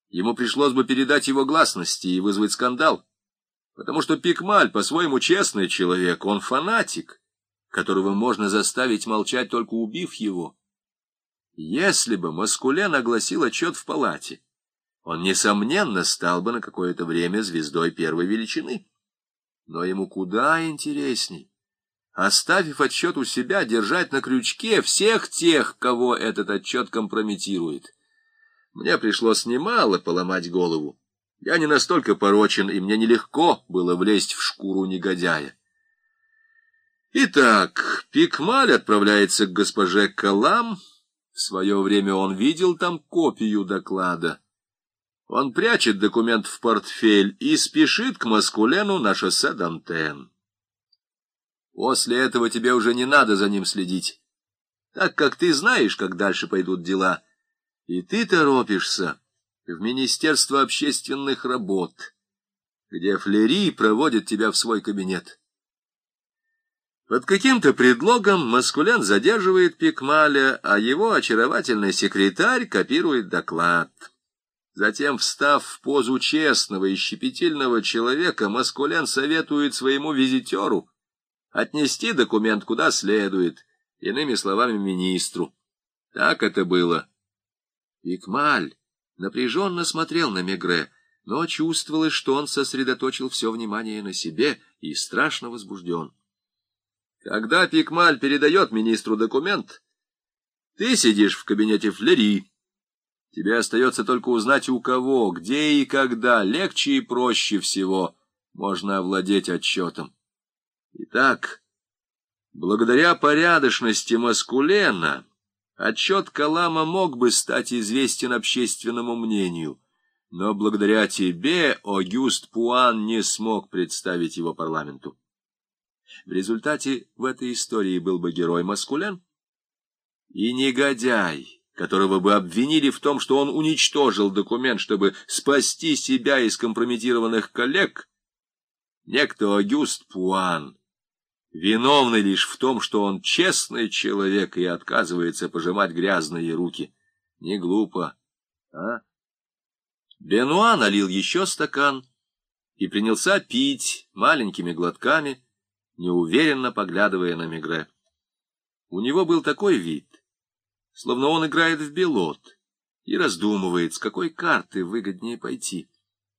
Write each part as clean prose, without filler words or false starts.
ему пришлось бы передать его гласности и вызвать скандал, потому что Пикмаль по-своему честный человек, он фанатик, которого можно заставить молчать, только убив его. Если бы Маскулен огласил отчет в палате, он, несомненно, стал бы на какое-то время звездой первой величины. Но ему куда интересней, оставив отчет у себя, держать на крючке всех тех, кого этот отчет компрометирует. Мне пришлось немало поломать голову. Я не настолько порочен, и мне нелегко было влезть в шкуру негодяя. Итак, Пикмаль отправляется к госпоже Калам. В свое время он видел там копию доклада. Он прячет документ в портфель и спешит к Маскулену на шоссе Дантен. После этого тебе уже не надо за ним следить, так как ты знаешь, как дальше пойдут дела, и ты торопишься в Министерство общественных работ, где Флери проводит тебя в свой кабинет. Под каким-то предлогом Маскулен задерживает Пикмаля, а его очаровательный секретарь копирует доклад. Затем, встав в позу честного и щепетильного человека, Маскулен советует своему визитеру отнести документ куда следует, иными словами, министру. Так это было. Пикмаль напряженно смотрел на Мегре, но чувствовалось, что он сосредоточил все внимание на себе и страшно возбужден. Когда Пикмаль передает министру документ, ты сидишь в кабинете Флери. Тебе остается только узнать, у кого, где и когда, легче и проще всего можно овладеть отчетом. Итак, благодаря порядочности Маскулена, отчет Калама мог бы стать известен общественному мнению, но благодаря тебе Огюст Пуан не смог представить его парламенту. В результате в этой истории был бы герой Маскулен и негодяй, которого бы обвинили в том, что он уничтожил документ, чтобы спасти себя из компрометированных коллег, некто Огюст Пуан, виновный лишь в том, что он честный человек и отказывается пожимать грязные руки. Не глупо, а? Бенуа налил еще стакан и принялся пить маленькими глотками, неуверенно поглядывая на Мегре. У него был такой вид, словно он играет в белот и раздумывает, с какой карты выгоднее пойти.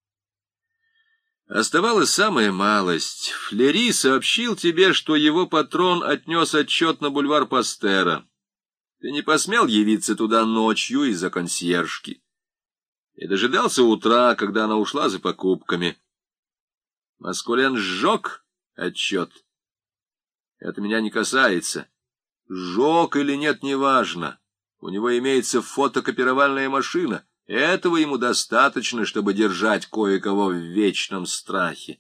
Оставалась самая малость. Флери сообщил тебе, что его патрон отнес отчет на бульвар Пастера. Ты не посмел явиться туда ночью из-за консьержки и дожидался утра, когда она ушла за покупками. Маскулен сжег отчет. Это меня не касается. Сжег или нет, неважно. У него имеется фотокопировальная машина. Этого ему достаточно, чтобы держать кое-кого в вечном страхе.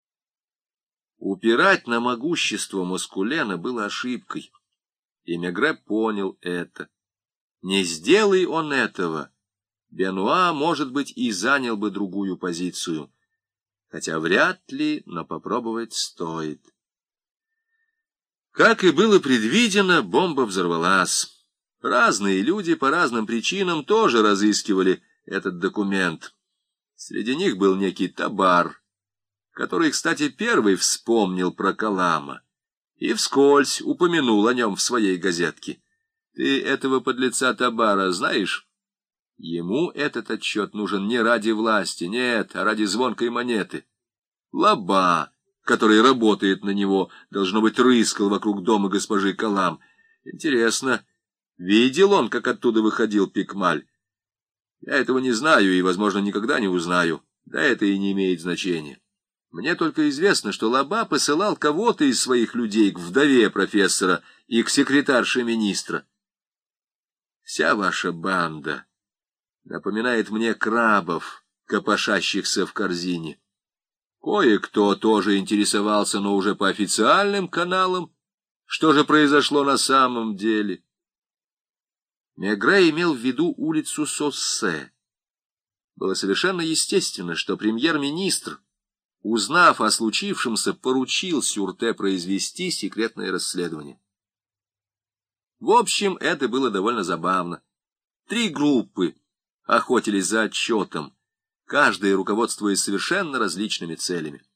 Упирать на могущество Маскулена было ошибкой, и Мегре понял это. Не сделай он этого, Бенуа, может быть, и занял бы другую позицию, хотя вряд ли, но попробовать стоит. Как и было предвидено, бомба взорвалась. Разные люди по разным причинам тоже разыскивали этот документ. Среди них был некий Табар, который, кстати, первый вспомнил про Калама и вскользь упомянул о нем в своей газетке. Ты этого подлеца Табара знаешь? Ему этот отчет нужен не ради власти, нет, а ради звонкой монеты. Лаба, который работает на него, должно быть, рыскал вокруг дома госпожи Калам. Интересно, видел он, как оттуда выходил Пикмаль? Я этого не знаю и, возможно, никогда не узнаю. Да это и не имеет значения. Мне только известно, что Лаба посылал кого-то из своих людей к вдове профессора и к секретарше министра. Вся ваша банда напоминает мне крабов, копошащихся в корзине. Кое-кто тоже интересовался, но уже по официальным каналам. Что же произошло на самом деле? Мегре имел в виду улицу Соссе. Было совершенно естественно, что премьер-министр, узнав о случившемся, поручил Сюрте произвести секретное расследование. В общем, это было довольно забавно. 3 группы охотились за отчетом, каждая руководствуясь совершенно различными целями.